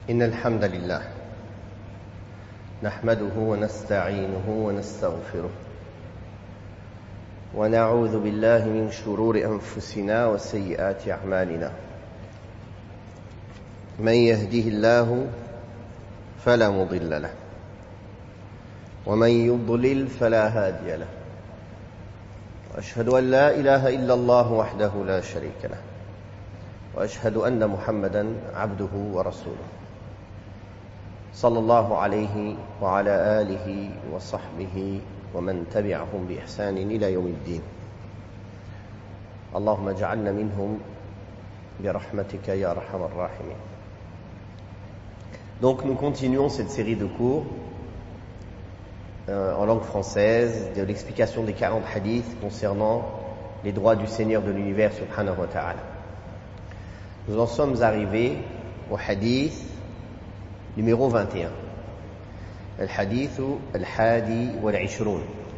إن الحمد لله نحمده ونستعينه ونستغفره ونعوذ بالله من شرور أنفسنا وسيئات أعمالنا من يهده الله فلا مضل له ومن يضلل فلا هادي له وأشهد أن لا إله إلا الله وحده لا شريك له وأشهد أن محمدا عبده ورسوله صلى الله عليه وعلى آله وصحبه ومن تبعهم بإحسان إلى يوم الدين اللهم اجعلنا منهم برحمتك يا أرحم الراحمين. Donc nous continuons cette série de cours en langue française de l'explication des 40 hadiths concernant les droits du Seigneur de l'univers subhanahu wa ta'ala. Nous en sommes arrivés au hadith numéro 21. الحديث الحادي والعشرون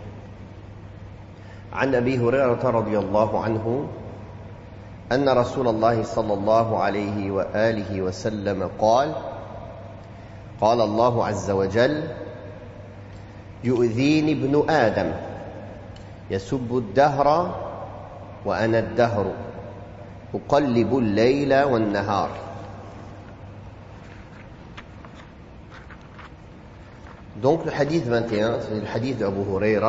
عن أبي هريرة رضي الله عنه أن رسول الله صلى الله عليه وآله وسلم قال قال الله عز وجل يؤذيني ابن آدم يسب الدهر وأنا الدهر أقلب الليل والنهار. Donc le hadith 21, c'est le hadith d'Abu Huraira,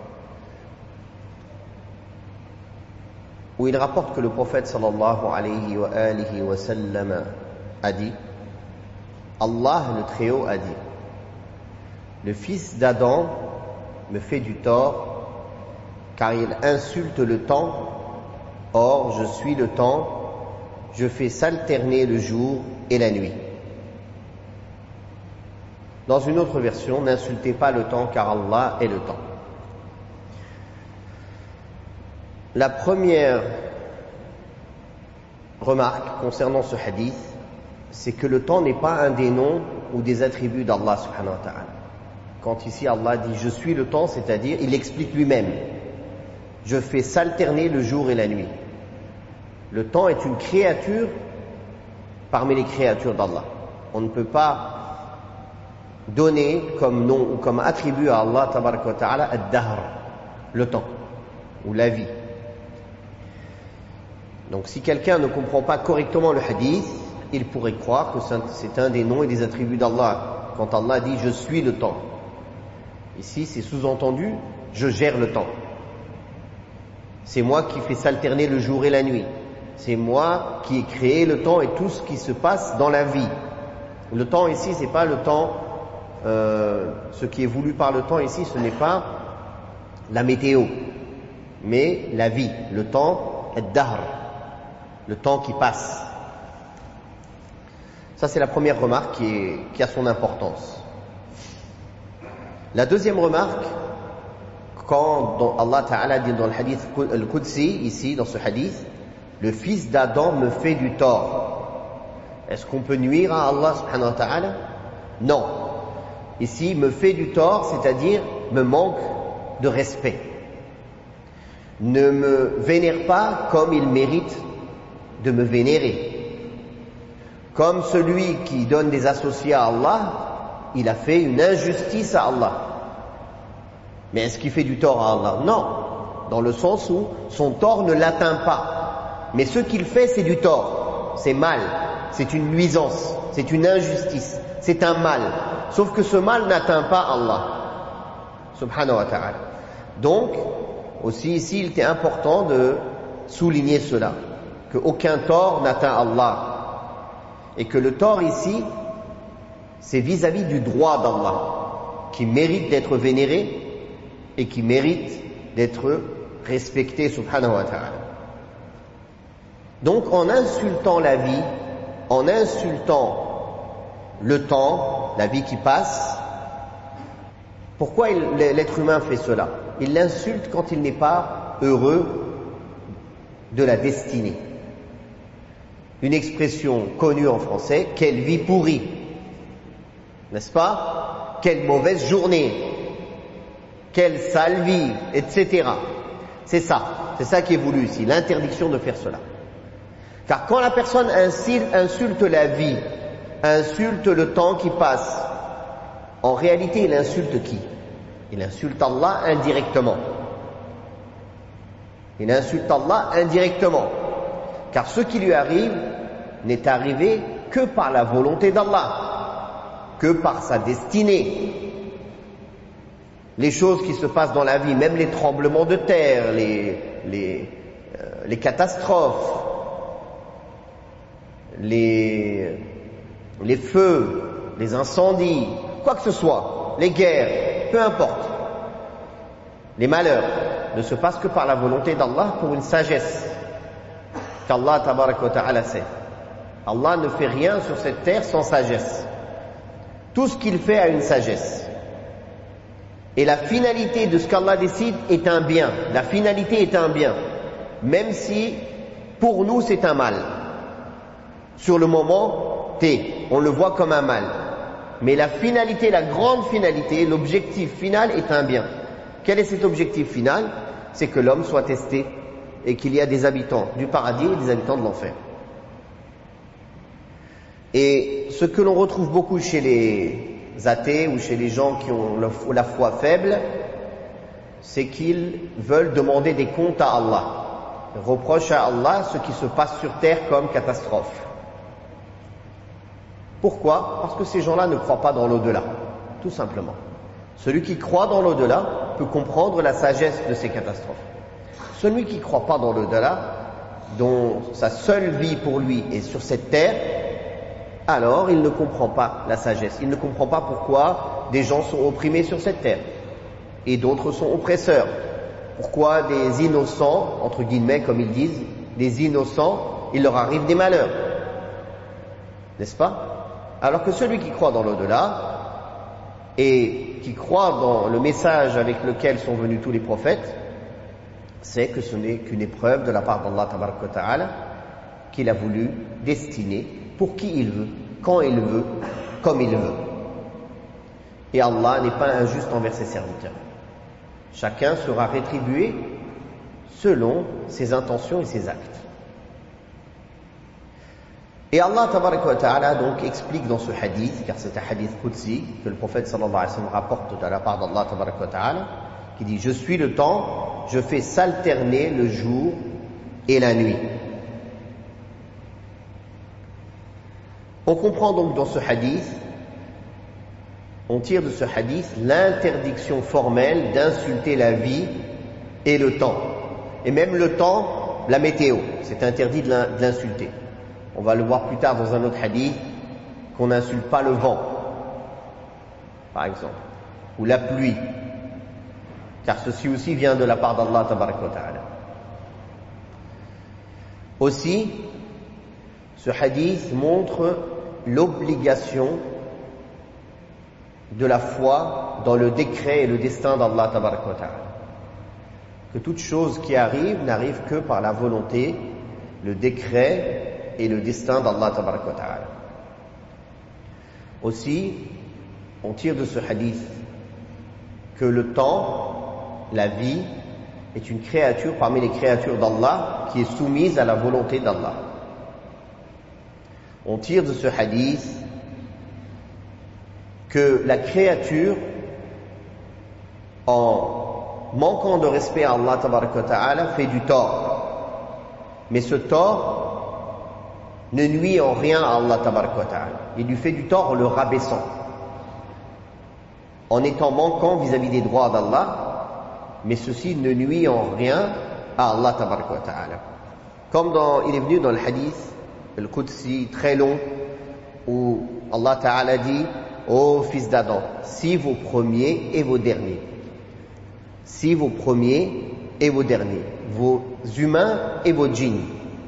où il rapporte que le prophète sallallahu alayhi wa alihi wa sallam a dit, Allah le Très-Haut a dit, le fils d'Adam me fait du tort car il insulte le temps, or je suis le temps, je fais s'alterner le jour et la nuit. Dans une autre version, n'insultez pas le temps car Allah est le temps. La première remarque concernant ce hadith, c'est que le temps n'est pas un des noms ou des attributs d'Allah subhanahu wa ta'ala. Quand ici Allah dit « je suis le temps », c'est-à-dire il explique lui-même « je fais s'alterner le jour et la nuit ». Le temps est une créature parmi les créatures d'Allah. On ne peut pas donner comme nom ou comme attribut à Allah tabaraka wa ta'ala ad-dahr, le temps ou la vie. Donc si quelqu'un ne comprend pas correctement le hadith, il pourrait croire que c'est un des noms et des attributs d'Allah quand Allah dit je suis le temps. Ici c'est sous-entendu je gère le temps, c'est moi qui fais s'alterner le jour et la nuit, c'est moi qui ai créé le temps et tout ce qui se passe dans la vie. Le temps ici c'est pas le temps, ce qui est voulu par le temps ici, ce n'est pas la météo, mais la vie, le temps, ad-dahr, le temps qui passe. Ça, c'est la première remarque qui a son importance. La deuxième remarque, quand Allah Ta'ala dit dans le hadith al-Qudsi, ici, dans ce hadith, le fils d'Adam me fait du tort. Est-ce qu'on peut nuire à Allah subhanahu wa ta'ala? Non. Ici, me fait du tort, c'est-à-dire me manque de respect. Ne me vénère pas comme il mérite de me vénérer. Comme celui qui donne des associés à Allah, il a fait une injustice à Allah. Mais est-ce qu'il fait du tort à Allah? Non. Dans le sens où son tort ne l'atteint pas. Mais ce qu'il fait, c'est du tort. C'est mal. C'est une nuisance. C'est une injustice. C'est un mal. Sauf que ce mal n'atteint pas Allah subhanahu wa ta'ala. Donc, aussi ici, il était important de souligner cela, qu'aucun tort n'atteint Allah. Et que le tort ici, c'est vis-à-vis du droit d'Allah, qui mérite d'être vénéré et qui mérite d'être respecté subhanahu wa ta'ala. Donc, en insultant la vie, en insultant le temps, la vie qui passe, pourquoi l'être humain fait cela? Il l'insulte quand il n'est pas heureux de la destinée. Une expression connue en français, quelle vie pourrie, n'est-ce pas? Quelle mauvaise journée, quelle sale vie, etc. C'est ça qui est voulu ici, l'interdiction de faire cela. Car quand la personne insulte la vie insulte le temps qui passe. En réalité, il insulte qui? Il insulte Allah indirectement. Il insulte Allah indirectement. Car ce qui lui arrive n'est arrivé que par la volonté d'Allah, que par sa destinée. Les choses qui se passent dans la vie, même les tremblements de terre, les catastrophes, les feux, les incendies, quoi que ce soit, les guerres, peu importe, les malheurs, ne se passent que par la volonté d'Allah pour une sagesse qu'Allah tabaraka wa ta'ala sait. Allah ne fait rien sur cette terre sans sagesse. Tout ce qu'il fait a une sagesse. Et la finalité de ce qu'Allah décide est un bien. La finalité est un bien. Même si, pour nous, c'est un mal. Sur le moment T, on le voit comme un mal. Mais la finalité, la grande finalité, l'objectif final est un bien. Quel est cet objectif final? C'est que l'homme soit testé et qu'il y a des habitants du paradis et des habitants de l'enfer. Et ce que l'on retrouve beaucoup chez les athées ou chez les gens qui ont la foi faible, c'est qu'ils veulent demander des comptes à Allah. Ils reprochent à Allah ce qui se passe sur terre comme catastrophe. Pourquoi? Parce que ces gens-là ne croient pas dans l'au-delà, tout simplement. Celui qui croit dans l'au-delà peut comprendre la sagesse de ces catastrophes. Celui qui ne croit pas dans l'au-delà, dont sa seule vie pour lui est sur cette terre, alors il ne comprend pas la sagesse. Il ne comprend pas pourquoi des gens sont opprimés sur cette terre et d'autres sont oppresseurs. Pourquoi des innocents, entre guillemets comme ils disent, des innocents, il leur arrive des malheurs. N'est-ce pas? Alors que celui qui croit dans l'au-delà et qui croit dans le message avec lequel sont venus tous les prophètes, c'est que ce n'est qu'une épreuve de la part d'Allah tabaraka wa ta'ala qu'il a voulu destiner pour qui il veut, quand il veut, comme il veut. Et Allah n'est pas injuste envers ses serviteurs. Chacun sera rétribué selon ses intentions et ses actes. Et Allah tabaraka wa ta'ala donc explique dans ce hadith, car c'est un hadith qudsi que le prophète sallallahu alayhi wa sallam rapporte de la part d'Allah tabaraka wa ta'ala, qui dit: je suis le temps, je fais s'alterner le jour et la nuit. On comprend donc dans ce hadith, on tire de ce hadith l'interdiction formelle d'insulter la vie et le temps. Et même le temps, la météo, c'est interdit de l'insulter. On va le voir plus tard dans un autre hadith, qu'on n'insulte pas le vent, par exemple, ou la pluie, car ceci aussi vient de la part d'Allah tabaraka wa ta'ala. Aussi, ce hadith montre l'obligation de la foi dans le décret et le destin d'Allah tabaraka wa ta'ala. Que toute chose qui arrive n'arrive que par la volonté, le décret et le destin d'Allah tabaraka wa ta'ala. Aussi, on tire de ce hadith que le temps, la vie, est une créature parmi les créatures d'Allah qui est soumise à la volonté d'Allah. On tire de ce hadith que la créature, en manquant de respect à Allah tabaraka wa ta'ala, fait du tort. Mais ce tort ne nuit en rien à Allah tabaraka wa ta'ala. Il lui fait du tort en le rabaissant, en étant manquant vis-à-vis des droits d'Allah, mais ceci ne nuit en rien à Allah tabaraka wa ta'ala. Comme il est venu dans le hadith, le Qudsi très long, où Allah ta'ala dit: ô fils d'Adam, si vos premiers et vos derniers, si vos premiers et vos derniers, vos humains et vos djinns,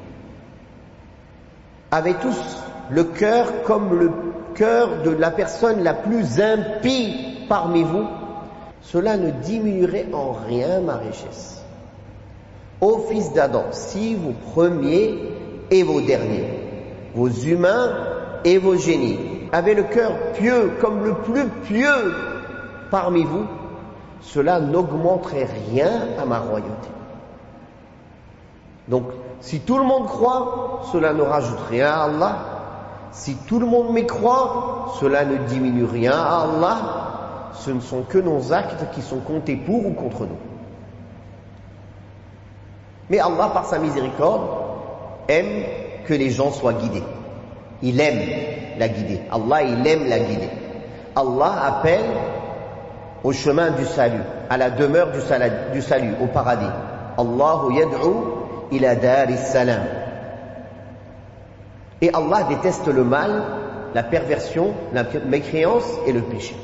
avaient tous le cœur comme le cœur de la personne la plus impie parmi vous, cela ne diminuerait en rien ma richesse. Ô fils d'Adam, si vos premiers et vos derniers, vos humains et vos génies, avaient le cœur pieux comme le plus pieux parmi vous, cela n'augmenterait rien à ma royauté. Donc, si tout le monde croit, cela ne rajoute rien à Allah. Si tout le monde mécroit, cela ne diminue rien à Allah. Ce ne sont que nos actes qui sont comptés pour ou contre nous. Mais Allah, par sa miséricorde, aime que les gens soient guidés. Il aime la guider. Allah, il aime la guider. Allah appelle au chemin du salut, à la demeure du salut, au paradis. Allahu yad'u ila daris salam. Et Allah déteste le mal, la perversion, la mécréance et le péché.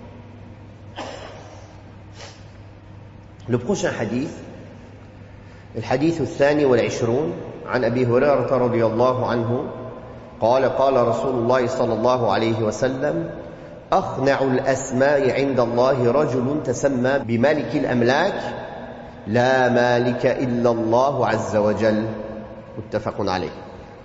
Le prochain hadith, le hadith الثاني والعشرون عن أبي هريرة رضي الله عنه قال قال رسول الله صلى الله عليه وسلم أخنع الأسماء عند الله رجل تسمى بملك الأملاك لا مالك إلا الله عز وجل متفق عليه.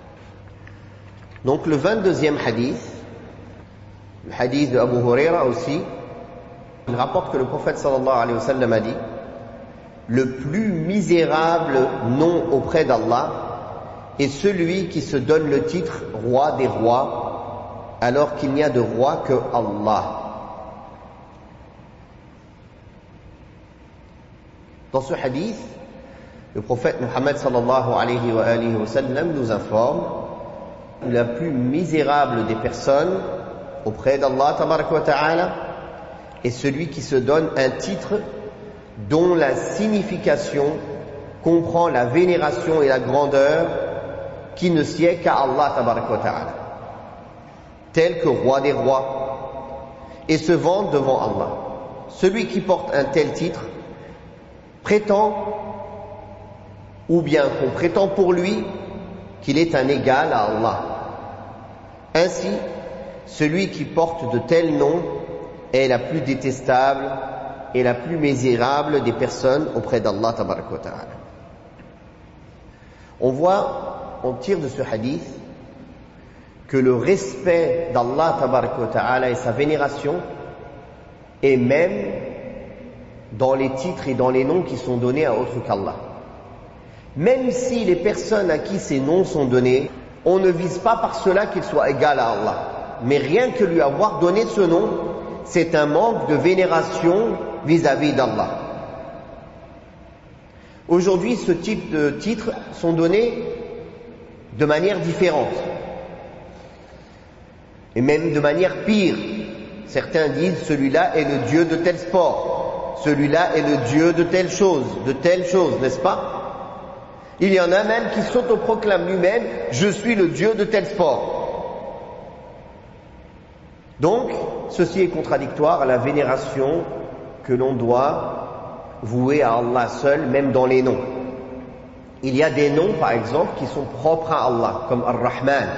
Donc le 22e hadith, le hadith de Abu Huraira aussi, il rapporte que le prophète sallallahu alayhi wa sallam a dit: le plus misérable nom auprès d'Allah est celui qui se donne le titre roi des rois, alors qu'il n'y a de roi que Allah. Dans ce hadith, le prophète Muhammad sallallahu alayhi wa sallam nous informe que la plus misérable des personnes auprès d'Allah tabaraka wa ta'ala est celui qui se donne un titre dont la signification comprend la vénération et la grandeur qui ne sied qu'à Allah tabaraka wa ta'ala, tel que roi des rois, et se vante devant Allah. Celui qui porte un tel titre prétend, ou bien qu'on prétend pour lui, qu'il est un égal à Allah. Ainsi, celui qui porte de tels noms est la plus détestable et la plus misérable des personnes auprès d'Allah tabaraka wa ta'ala. On tire de ce hadith que le respect d'Allah tabaraka wa ta'ala et sa vénération est même dans les titres et dans les noms qui sont donnés à autre qu'Allah. Même si les personnes à qui ces noms sont donnés, on ne vise pas par cela qu'il soit égal à Allah. Mais rien que lui avoir donné ce nom, c'est un manque de vénération vis-à-vis d'Allah. Aujourd'hui, ce type de titres sont donnés de manière différente. Et même de manière pire. Certains disent, celui-là est le dieu de tel sport. Celui-là est le dieu de telle chose, n'est-ce pas? Il y en a même qui s'autoproclame lui-même, je suis le dieu de tel sport. Donc, ceci est contradictoire à la vénération que l'on doit vouer à Allah seul, même dans les noms. Il y a des noms, par exemple, qui sont propres à Allah, comme Ar-Rahman.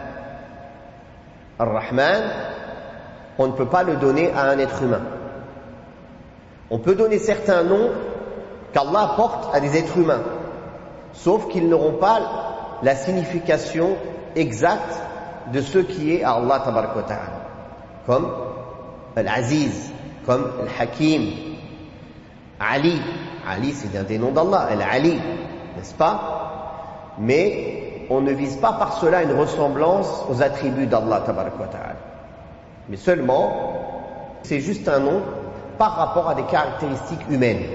Ar-Rahman, on ne peut pas le donner à un être humain. On peut donner certains noms qu'Allah porte à des êtres humains, sauf qu'ils n'auront pas la signification exacte de ce qui est à Allah tabaraka wa ta'ala. Comme Al-Aziz, comme Al-Hakim, Ali. Ali, c'est un des noms d'Allah, Al-Ali, n'est-ce pas? Mais on ne vise pas par cela une ressemblance aux attributs d'Allah tabaraka wa ta'ala. Mais seulement, c'est juste un nom par rapport à des caractéristiques humaines.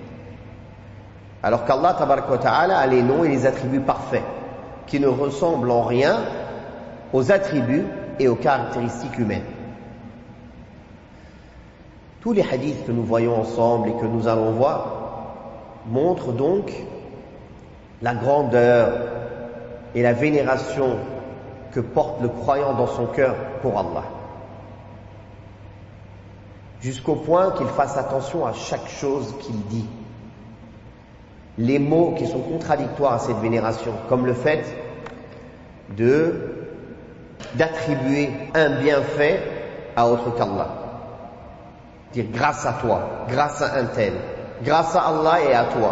Alors qu'Allah tabaraka wa ta'ala a les noms et les attributs parfaits, qui ne ressemblent en rien aux attributs et aux caractéristiques humaines. Tous les hadiths que nous voyons ensemble et que nous allons voir montrent donc la grandeur et la vénération que porte le croyant dans son cœur pour Allah. Jusqu'au point qu'il fasse attention à chaque chose qu'il dit. Les mots qui sont contradictoires à cette vénération, comme le fait d'attribuer un bienfait à autre qu'Allah. Dire grâce à toi, grâce à un tel, grâce à Allah et à toi.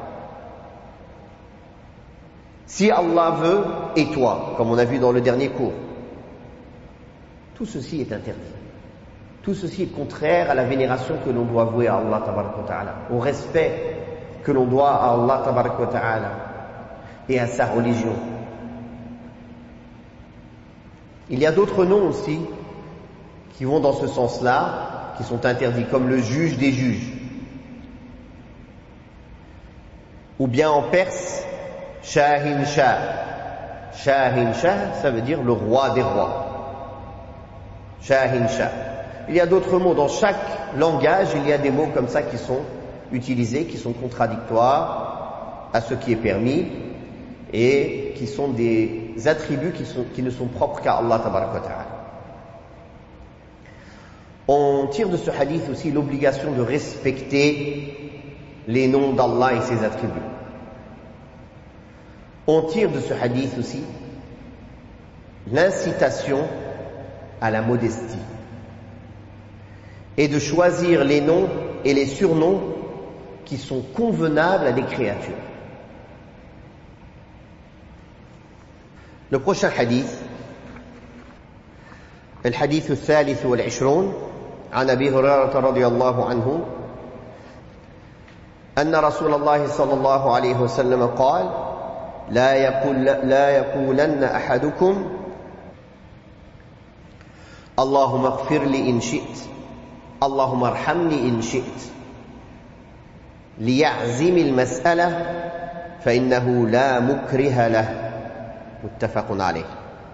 Si Allah veut, et toi, comme on a vu dans le dernier cours. Tout ceci est interdit. Tout ceci est contraire à la vénération que l'on doit vouer à Allah tabaraka wa ta'ala, au respect que l'on doit à Allah tabaraka wa ta'ala et à sa religion. Il y a d'autres noms aussi qui vont dans ce sens-là, qui sont interdits, comme le juge des juges. Ou bien en perse, Shahin Shah. Shahin Shah, ça veut dire le roi des rois. Shahin Shah. Il y a d'autres mots. Dans chaque langage, il y a des mots comme ça qui sont utilisés, qui sont contradictoires à ce qui est permis et qui sont des attributs qui ne sont propres qu'à Allah tabaraka wa ta'ala. On tire de ce hadith aussi l'obligation de respecter les noms d'Allah et ses attributs. On tire de ce hadith aussi l'incitation à la modestie et de choisir les noms et les surnoms qui sont convenables à des créatures. Le prochain hadith, الحديث الثالث والعشرون عن أبي هريرة رضي الله عنه أن رسول الله صلى الله عليه وسلم قال لا يقولن أحدكم اللهم اغفر لي إن شئت اللهم ارحمني إن شئت ليعزم المسألة فإنه لا مكره له متفق عليه.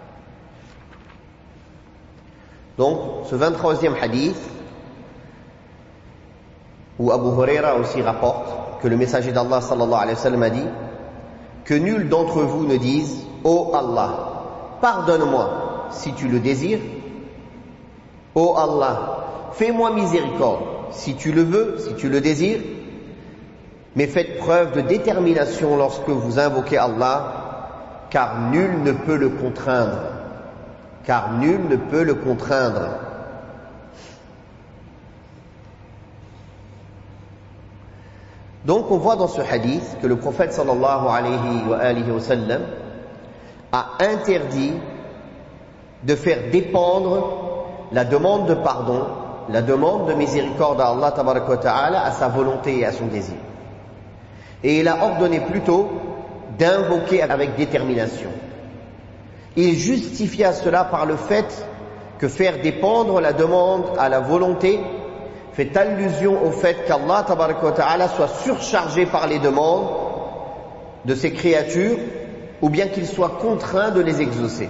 Donc, ce 23e hadith, où Abu Huraira aussi rapporte que le messager d'Allah sallallahu alayhi wa sallam a dit que nul d'entre vous ne dise « Ô Allah, pardonne-moi si tu le désires. Ô Allah, fais-moi miséricorde si tu le veux, si tu le désires. Mais faites preuve de détermination lorsque vous invoquez Allah, car nul ne peut le contraindre. » Car nul ne peut le contraindre. Donc on voit dans ce hadith que le prophète sallallahu alayhi wa sallam a interdit de faire dépendre la demande de pardon, la demande de miséricorde à Allah tabaraka wa ta'ala à sa volonté et à son désir. Et il a ordonné plutôt d'invoquer avec détermination. Il justifia cela par le fait que faire dépendre la demande à la volonté fait allusion au fait qu'Allah tabaraka wa ta'ala soit surchargé par les demandes de ses créatures ou bien qu'il soit contraint de les exaucer.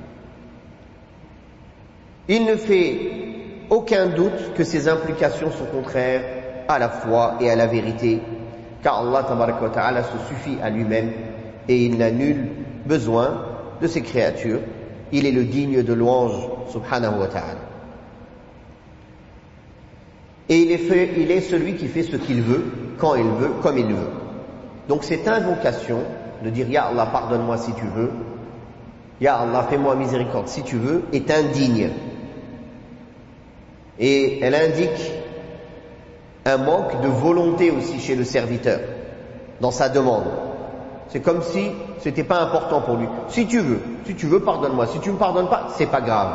Il ne fait aucun doute que ces implications sont contraires à la foi et à la vérité, car Allah tabaraka wa ta'ala se suffit à lui-même et il n'a nul besoin de ses créatures. Il est le digne de louange subhanahu wa ta'ala. Et il est celui qui fait ce qu'il veut, quand il veut, comme il veut. Donc cette invocation de dire Ya Allah pardonne-moi si tu veux, Ya Allah fais-moi miséricorde si tu veux, est indigne. Et elle indique un manque de volonté aussi chez le serviteur dans sa demande. C'est comme si c'était pas important pour lui. Si tu veux, pardonne-moi. Si tu me pardonnes pas, c'est pas grave.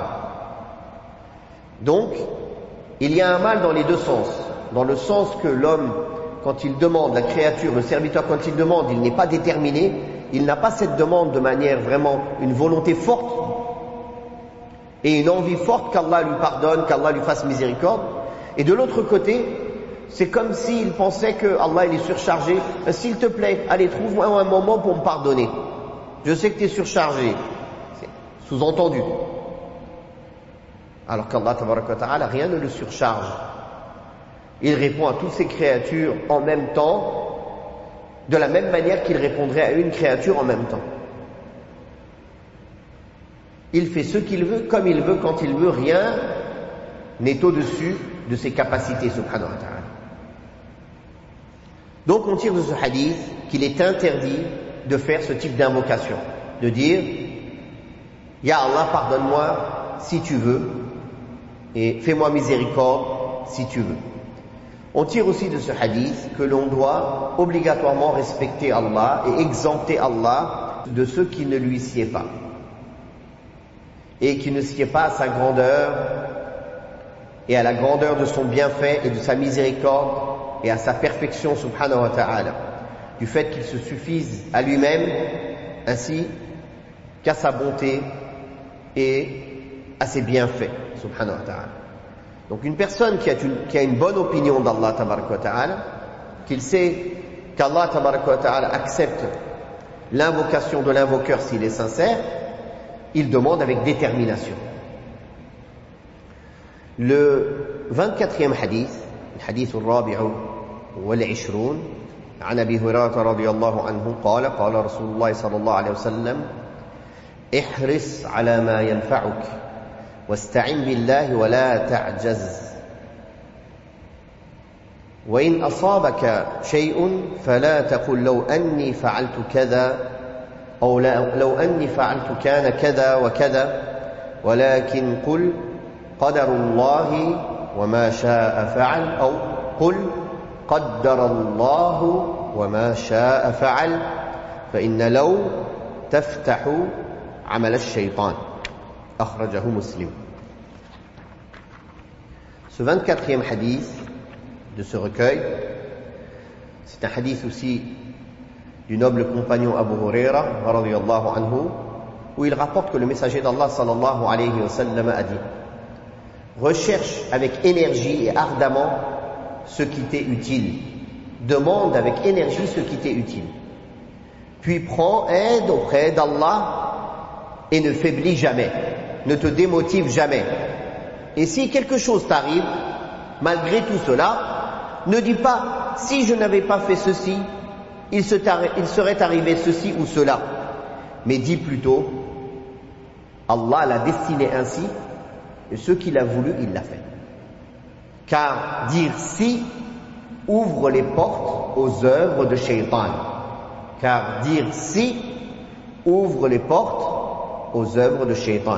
Donc, il y a un mal dans les deux sens. Dans le sens que l'homme, quand il demande, la créature, le serviteur, quand il demande, il n'est pas déterminé, il n'a pas cette demande de manière vraiment une volonté forte et une envie forte qu'Allah lui pardonne, qu'Allah lui fasse miséricorde. Et de l'autre côté, c'est comme s'il pensait que Allah il est surchargé. S'il te plaît, allez, trouve-moi un moment pour me pardonner. Je sais que tu es surchargé. C'est sous-entendu. Alors qu'Allah tabaraka wa ta'ala, rien ne le surcharge. Il répond à toutes ses créatures en même temps, de la même manière qu'il répondrait à une créature en même temps. Il fait ce qu'il veut, comme il veut, quand il veut. Rien n'est au-dessus de ses capacités, subhanahu wa ta'ala. Donc on tire de ce hadith qu'il est interdit de faire ce type d'invocation, de dire Ya Allah pardonne-moi si tu veux et fais-moi miséricorde si tu veux. On tire aussi de ce hadith que l'on doit obligatoirement respecter Allah et exempter Allah de ce qui ne lui sied pas et qui ne sied pas à sa grandeur et à la grandeur de son bienfait et de sa miséricorde et à sa perfection subhanahu wa ta'ala, du fait qu'il se suffise à lui-même ainsi qu'à sa bonté et à ses bienfaits, subhanahu wa ta'ala. Donc une personne qui a une bonne opinion d'Allah tabaraka wa ta'ala, qu'il sait qu'Allah tabaraka wa ta'ala accepte l'invocation de l'invoqueur s'il est sincère, il demande avec détermination. Le 24e hadith, le hadith al-rabi'u wal-'ishrun, عن أبي هريرة رضي الله عنه قال قال رسول الله صلى الله عليه وسلم احرص على ما ينفعك واستعن بالله ولا تعجز وإن أصابك شيء فلا تقل لو أني فعلت كذا أو لو أني فعلت كان كذا وكذا ولكن قل قدر الله وما شاء فعل أو قل قدر الله وما شاء فعل فإن لو تفتح عمل الشيطان أخرجه مسلم. Ce 24e hadith de ce recueil, c'est un hadith aussi du noble compagnon Abu Huraira radiyallahu anhu, où il rapporte que le messager d'Allah sallallahu alayhi wa sallam a dit: recherche avec énergie et ardemment ce qui t'est utile, demande avec énergie ce qui t'est utile, puis prends aide auprès d'Allah et ne faiblis jamais, ne te démotive jamais. Et si quelque chose t'arrive, malgré tout cela, ne dis pas si je n'avais pas fait ceci, il serait arrivé ceci ou cela, mais dis plutôt Allah l'a destiné ainsi et ce qu'il a voulu, il l'a fait. Car dire si ouvre les portes aux œuvres de Shaytan. Car dire si ouvre les portes aux œuvres de Shaytan.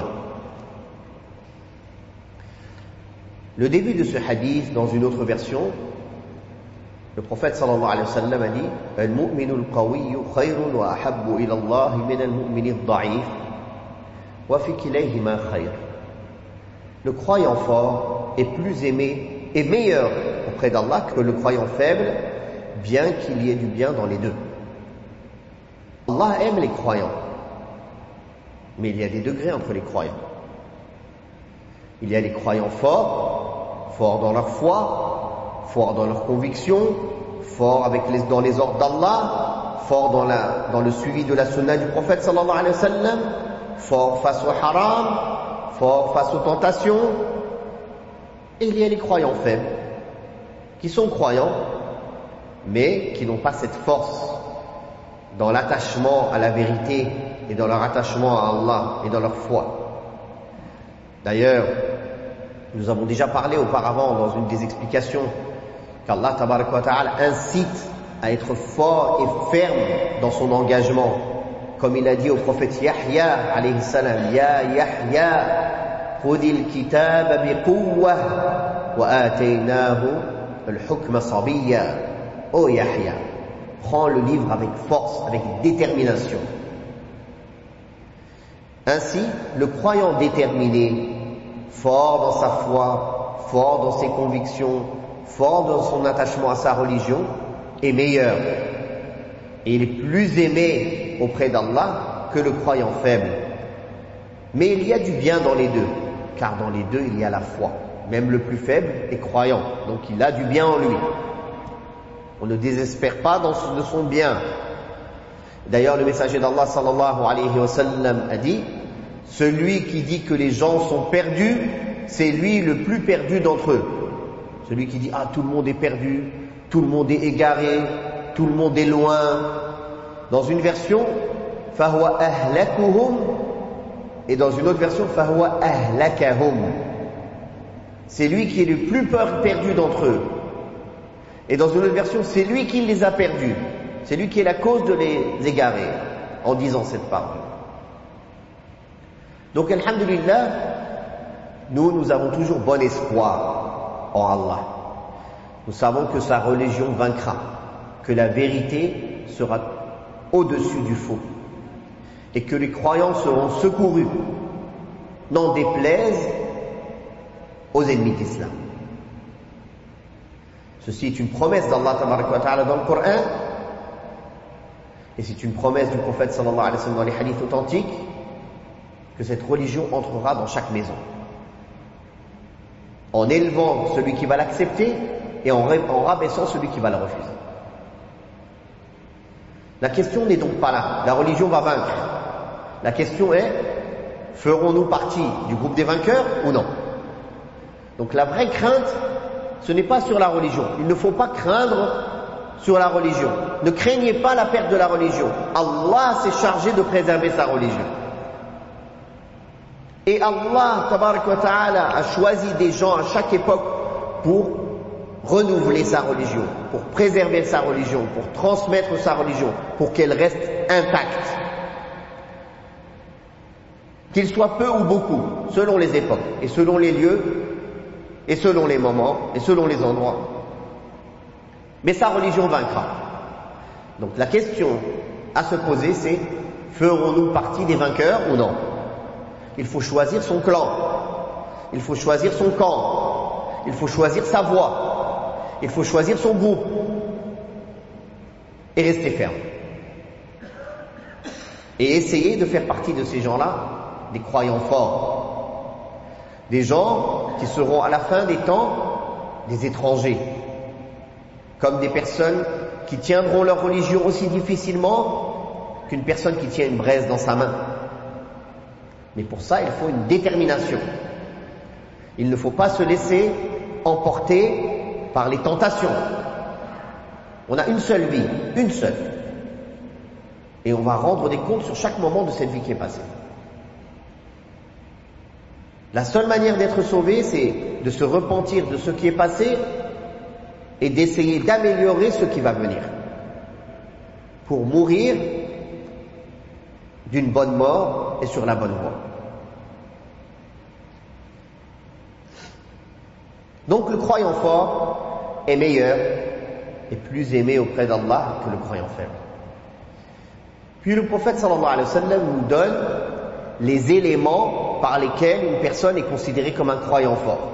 Le début de ce hadith, dans une autre version, le prophète sallallahu alayhi wa sallam a dit: Al-mu'minu al-qawiyyu khayrun wa ahabbu ila Allah min al-mu'mini al-da'if wa fi kilayhima khayr. Le croyant fort est plus aimé et meilleur auprès d'Allah que le croyant faible, bien qu'il y ait du bien dans les deux. Allah aime les croyants, mais il y a des degrés entre les croyants. Il y a les croyants forts, forts dans leur foi, forts dans leurs convictions, forts dans les ordres d'Allah, forts dans le suivi de la sunna du prophète sallallahu alayhi wa sallam, forts face au haram, forts face aux tentations. Et il y a les croyants faibles, qui sont croyants, mais qui n'ont pas cette force dans l'attachement à la vérité et dans leur attachement à Allah et dans leur foi. D'ailleurs, nous avons déjà parlé auparavant dans une des explications qu'Allah tabaraka wa ta'ala incite à être fort et ferme dans son engagement, comme il a dit au prophète Yahya alayhi salam: Ya Yahya khudil kitaba biquwwa wa ataynahu al-hukma sabiyya. Oh Yahya, prends le livre avec force, avec détermination. Ainsi, le croyant déterminé, fort dans sa foi, fort dans ses convictions, fort dans son attachement à sa religion, est meilleur. Et il est plus aimé auprès d'Allah que le croyant faible. Mais il y a du bien dans les deux, car dans les deux il y a la foi. Même le plus faible est croyant, donc il a du bien en lui. On ne désespère pas de son bien. D'ailleurs, le messager d'Allah sallallahu alayhi wa sallam a dit: celui qui dit que les gens sont perdus, c'est lui le plus perdu d'entre eux. Celui qui dit: ah, tout le monde est perdu, tout le monde est égaré, tout le monde est loin. Dans une version, fahuwa ahlakuhum, et dans une autre version, fahuwa ahlakahum. C'est lui qui est le plus perdu d'entre eux. Et dans une autre version, c'est lui qui les a perdus. C'est lui qui est la cause de les égarer, en disant cette parole. Donc, alhamdulillah, nous avons toujours bon espoir en Allah. Nous savons que sa religion vaincra, que la vérité sera au-dessus du faux, et que les croyants seront secourus, n'en déplaise aux ennemis d'Islam. Ceci est une promesse d'Allah tabaraka wa ta'ala dans le Coran, et c'est une promesse du prophète sallallahu alayhi wa sallam dans les hadiths authentiques, que cette religion entrera dans chaque maison, en élevant celui qui va l'accepter et en rabaissant celui qui va la refuser. La question n'est donc pas là. La religion va vaincre. La question est, ferons-nous partie du groupe des vainqueurs ou non? Donc la vraie crainte, ce n'est pas sur la religion. Il ne faut pas craindre sur la religion. Ne craignez pas la perte de la religion. Allah s'est chargé de préserver sa religion. Et Allah, tabarak wa ta'ala, a choisi des gens à chaque époque pour renouveler sa religion, pour préserver sa religion, pour transmettre sa religion, pour qu'elle reste intacte. Qu'il soit peu ou beaucoup, selon les époques, et selon les lieux, et selon les moments, et selon les endroits. Mais sa religion vaincra. Donc la question à se poser, c'est, ferons-nous partie des vainqueurs ou non? Il faut choisir son clan, il faut choisir son camp, il faut choisir sa voie, il faut choisir son groupe, et rester ferme. Et essayer de faire partie de ces gens-là, des croyants forts, des gens qui seront à la fin des temps des étrangers, comme des personnes qui tiendront leur religion aussi difficilement qu'une personne qui tient une braise dans sa main. Mais pour ça, il faut une détermination. Il ne faut pas se laisser emporter par les tentations. On a une seule vie, une seule. Et on va rendre des comptes sur chaque moment de cette vie qui est passée. La seule manière d'être sauvé, c'est de se repentir de ce qui est passé et d'essayer d'améliorer ce qui va venir. Pour mourir d'une bonne mort et sur la bonne voie. Donc le croyant fort est meilleur et plus aimé auprès d'Allah que le croyant faible. Puis le prophète sallallahu alayhi wa sallam nous donne les éléments par lesquels une personne est considérée comme un croyant fort.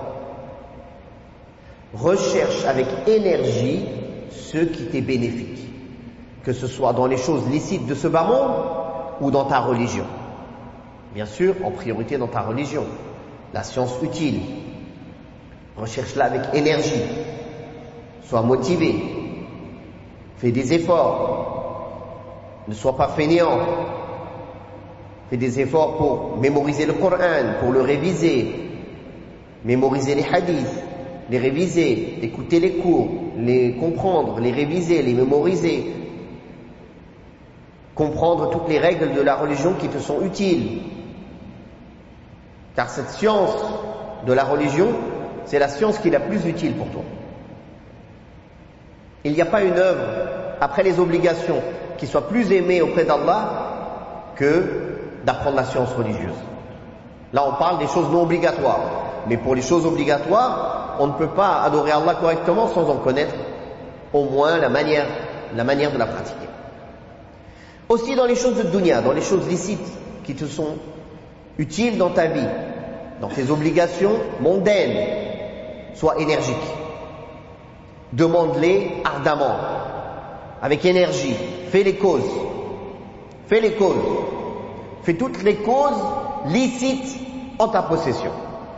Recherche avec énergie ce qui t'est bénéfique, que ce soit dans les choses licites de ce bas monde ou dans ta religion. Bien sûr, en priorité dans ta religion, la science utile. Recherche-la avec énergie. Sois motivé. Fais des efforts. Ne sois pas fainéant. Fais des efforts pour mémoriser le Coran, pour le réviser. Mémoriser les hadiths, les réviser, écouter les cours, les comprendre, les réviser, les mémoriser. Comprendre toutes les règles de la religion qui te sont utiles. Car cette science de la religion, c'est la science qui est la plus utile pour toi. Il n'y a pas une œuvre, après les obligations, qui soit plus aimée auprès d'Allah que d'apprendre la science religieuse. Là, on parle des choses non obligatoires. Mais pour les choses obligatoires, on ne peut pas adorer Allah correctement sans en connaître au moins la manière de la pratiquer. Aussi dans les choses de dunya, dans les choses licites qui te sont utiles dans ta vie, dans tes obligations mondaines, sois énergique. Demande-les ardemment, avec énergie. Fais les causes. Fais les causes. Fais toutes les causes licites en ta possession.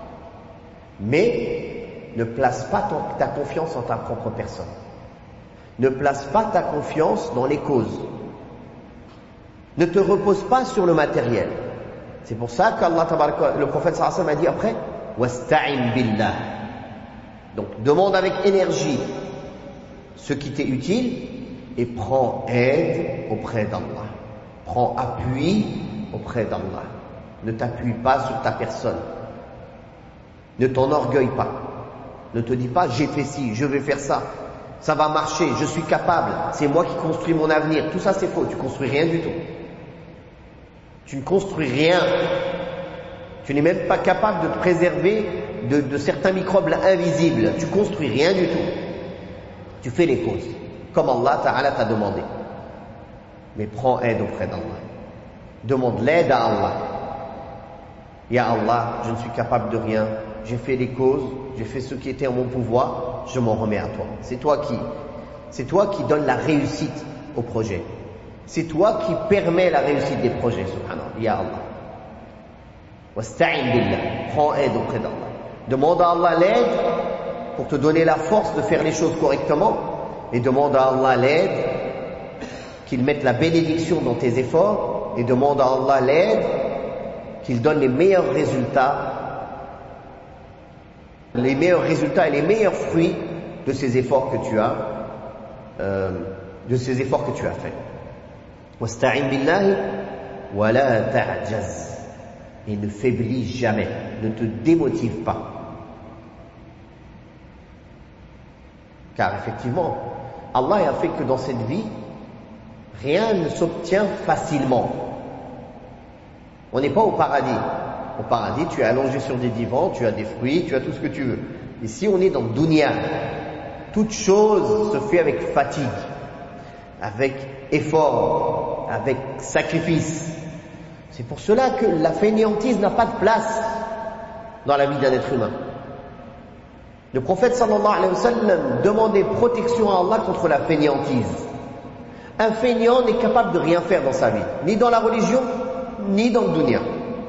Mais ne place pas ta confiance en ta propre personne. Ne place pas ta confiance dans les causes. Ne te repose pas sur le matériel. C'est pour ça qu'Allah, le prophète sallallahu alayhi wa sallam a dit après, wasta'in billah. Donc demande avec énergie ce qui t'est utile et prends aide auprès d'Allah. Prends appui auprès d'Allah. Ne t'appuie pas sur ta personne. Ne t'enorgueille pas. Ne te dis pas j'ai fait ci, je vais faire ça. Ça va marcher, je suis capable. C'est moi qui construis mon avenir. Tout ça c'est faux, tu construis rien du tout. Tu ne construis rien. Tu n'es même pas capable de te préserver de certains microbes invisibles. Tu construis rien du tout. Tu fais les causes, comme Allah Ta'ala t'a demandé. Mais prends aide auprès d'Allah. Demande l'aide à Allah. Ya Allah, je ne suis capable de rien. J'ai fait les causes, j'ai fait ce qui était en mon pouvoir, je m'en remets à toi. C'est toi qui donnes la réussite au projet. C'est toi qui permets la réussite des projets, subhanallah, ya Allah. Wasta'in billah. Prends aide auprès d'Allah. Demande à Allah l'aide pour te donner la force de faire les choses correctement et demande à Allah l'aide qu'il mette la bénédiction dans tes efforts et demande à Allah l'aide qu'il donne les meilleurs résultats et les meilleurs fruits de ces efforts que tu as fait. Wasta'in billahi wa la ta'jaz. Et ne faiblis jamais, ne te démotive pas. Car effectivement, Allah a fait que dans cette vie, rien ne s'obtient facilement. On n'est pas au paradis. Au paradis, tu es allongé sur des divans, tu as des fruits, tu as tout ce que tu veux. Ici, on est dans le dunya. Toute chose se fait avec fatigue, avec effort, avec sacrifice. C'est pour cela que la fainéantise n'a pas de place dans la vie d'un être humain. Le prophète sallallahu alayhi wa sallam demandait protection à Allah contre la fainéantise. Un fainéant n'est capable de rien faire dans sa vie, ni dans la religion, ni dans le dunya.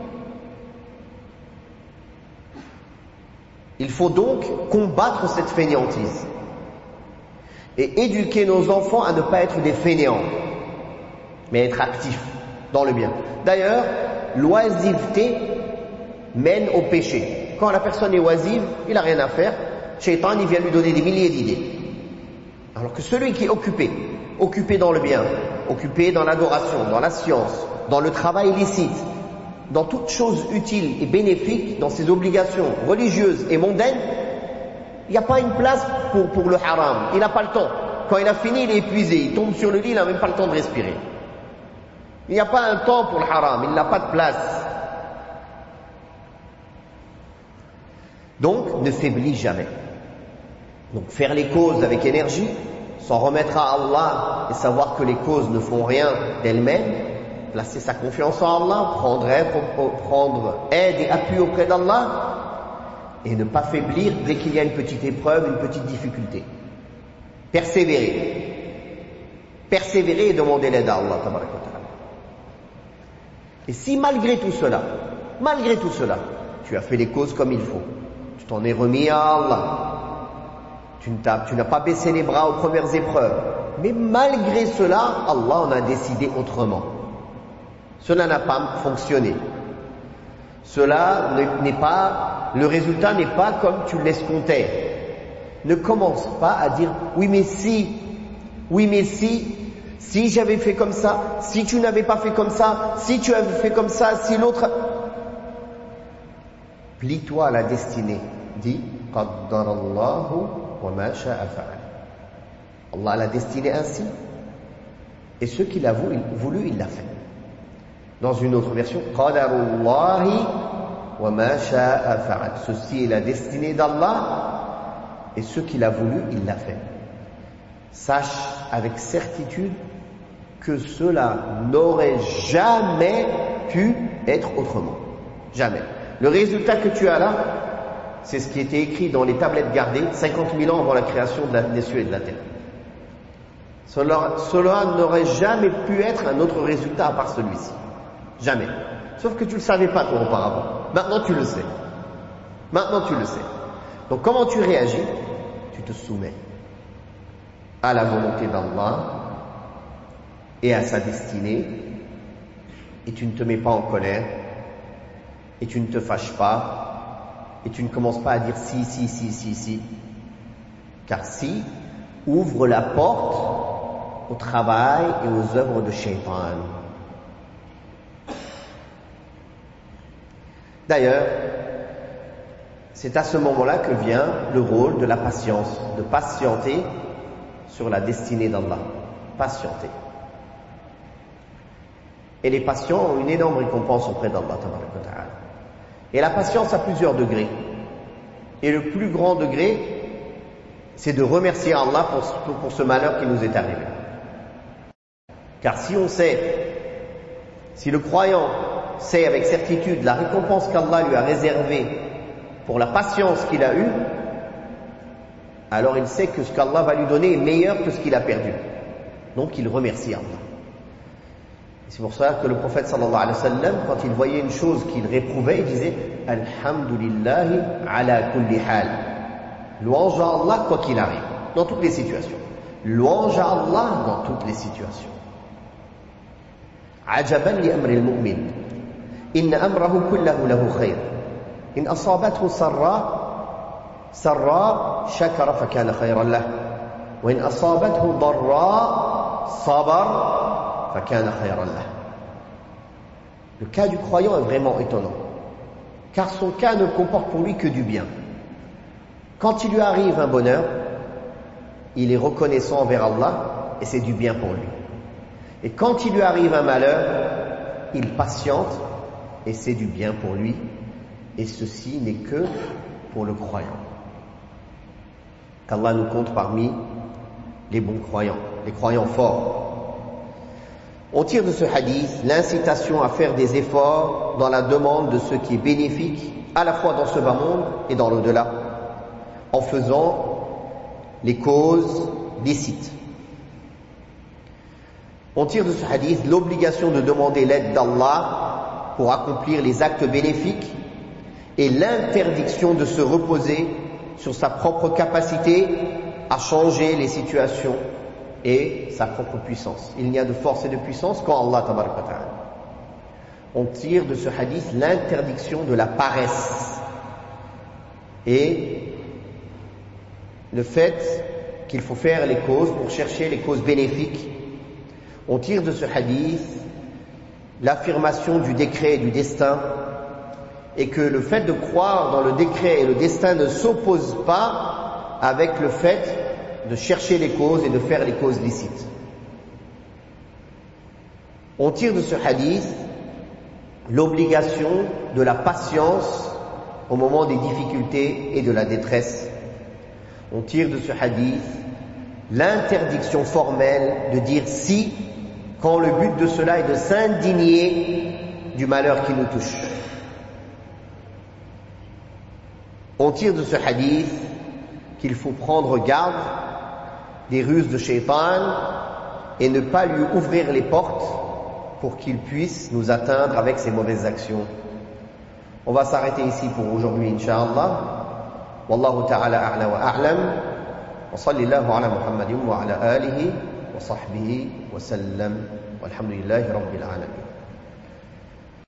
Il faut donc combattre cette fainéantise et éduquer nos enfants à ne pas être des fainéants, mais être actifs dans le bien. D'ailleurs, l'oisiveté mène au péché. Quand la personne est oisive, il n'a rien à faire, Shaitan, il vient lui donner des milliers d'idées. Alors que celui qui est occupé dans le bien, occupé dans l'adoration, dans la science, dans le travail licite, dans toute chose utile et bénéfique, dans ses obligations religieuses et mondaines, il n'y a pas une place pour le haram. Il n'a pas le temps. Quand il a fini, il est épuisé. Il tombe sur le lit, il n'a même pas le temps de respirer. Il n'y a pas un temps pour le haram. Il n'a pas de place. Donc, ne faiblis jamais. Donc, faire les causes avec énergie, s'en remettre à Allah et savoir que les causes ne font rien d'elles-mêmes, placer sa confiance en Allah, prendre aide et appui auprès d'Allah, et ne pas faiblir dès qu'il y a une petite épreuve, une petite difficulté. Persévérer et demander l'aide à Allah. Et si malgré tout cela, tu as fait les causes comme il faut, tu t'en es remis à Allah, tu n'as pas baissé les bras aux premières épreuves, mais malgré cela, Allah en a décidé autrement. Cela n'a pas fonctionné. Le résultat n'est pas comme tu l'escomptais. Ne commence pas à dire oui mais si j'avais fait comme ça, si tu n'avais pas fait comme ça, si tu avais fait comme ça, si l'autre. Plie-toi à la destinée. Dis qaddarallahu wa ma sha'a fa'al. Allah l'a destiné ainsi. Et ce qu'il a voulu, il l'a fait. Dans une autre version, qadarullahi wa ma sha'a fa'al. Ceci est la destinée d'Allah et ce qu'il a voulu, il l'a fait. Sache avec certitude que cela n'aurait jamais pu être autrement. Jamais. Le résultat que tu as là, c'est ce qui était écrit dans les tablettes gardées 50 000 ans avant la création des cieux et de la terre. Cela n'aurait jamais pu être un autre résultat à part celui-ci. Jamais. Sauf que tu ne le savais pas toi auparavant. Maintenant tu le sais. Donc comment tu réagis? Tu te soumets à la volonté d'Allah et à sa destinée, et tu ne te mets pas en colère, et tu ne te fâches pas, et tu ne commences pas à dire si. Car si ouvre la porte au travail et aux œuvres de Shaitan. D'ailleurs, c'est à ce moment-là que vient le rôle de la patience, de patienter sur la destinée d'Allah. Patienter. Et les patients ont une énorme récompense auprès d'Allah. Et la patience a plusieurs degrés. Et le plus grand degré, c'est de remercier Allah pour ce malheur qui nous est arrivé. Car si le croyant sait avec certitude la récompense qu'Allah lui a réservée pour la patience qu'il a eue, alors il sait que ce qu'Allah va lui donner est meilleur que ce qu'il a perdu. Donc il remercie Allah. C'est pour ça que le prophète sallallahu alayhi wa sallam, quand il voyait une chose qu'il réprouvait, il disait « Alhamdulillahi ala kulli hal ». Louange à Allah quoi qu'il arrive, dans toutes les situations. Louange à Allah dans toutes les situations. عجبا لأمر المؤمن إن أمره كله له خير إن أصابته سراء شكر فكان خيرا له وإن أصابته ضراء صبر فكان خيرا له. Le cas du croyant est vraiment étonnant, car son cas ne comporte pour lui que du bien. Quand il lui arrive un bonheur, il est reconnaissant envers Allah et c'est du bien pour lui. Et quand il lui arrive un malheur, il patiente et c'est du bien pour lui. Et ceci n'est que pour le croyant. Qu'Allah nous compte parmi les bons croyants, les croyants forts. On tire de ce hadith l'incitation à faire des efforts dans la demande de ce qui est bénéfique, à la fois dans ce bas monde et dans l'au-delà, en faisant les causes licites. On tire de ce hadith l'obligation de demander l'aide d'Allah pour accomplir les actes bénéfiques et l'interdiction de se reposer sur sa propre capacité à changer les situations et sa propre puissance. Il n'y a de force et de puissance qu'en Allah tabaraka wa ta'ala. On tire de ce hadith l'interdiction de la paresse et le fait qu'il faut faire les causes pour chercher les causes bénéfiques. On tire de ce hadith l'affirmation du décret et du destin et que le fait de croire dans le décret et le destin ne s'oppose pas avec le fait de chercher les causes et de faire les causes licites. On tire de ce hadith l'obligation de la patience au moment des difficultés et de la détresse. On tire de ce hadith l'interdiction formelle de dire si quand le but de cela est de s'indigner du malheur qui nous touche. On tire de ce hadith qu'il faut prendre garde des ruses de Shaitan et ne pas lui ouvrir les portes pour qu'il puisse nous atteindre avec ses mauvaises actions. On va s'arrêter ici pour aujourd'hui, Inch'Allah. Wallahu ta'ala a'la wa a'lam. Wa sallallahu ala Muhammadin wa ala alihi wa sahbihi wa sallam. Walhamdulillahi rabbil alamin.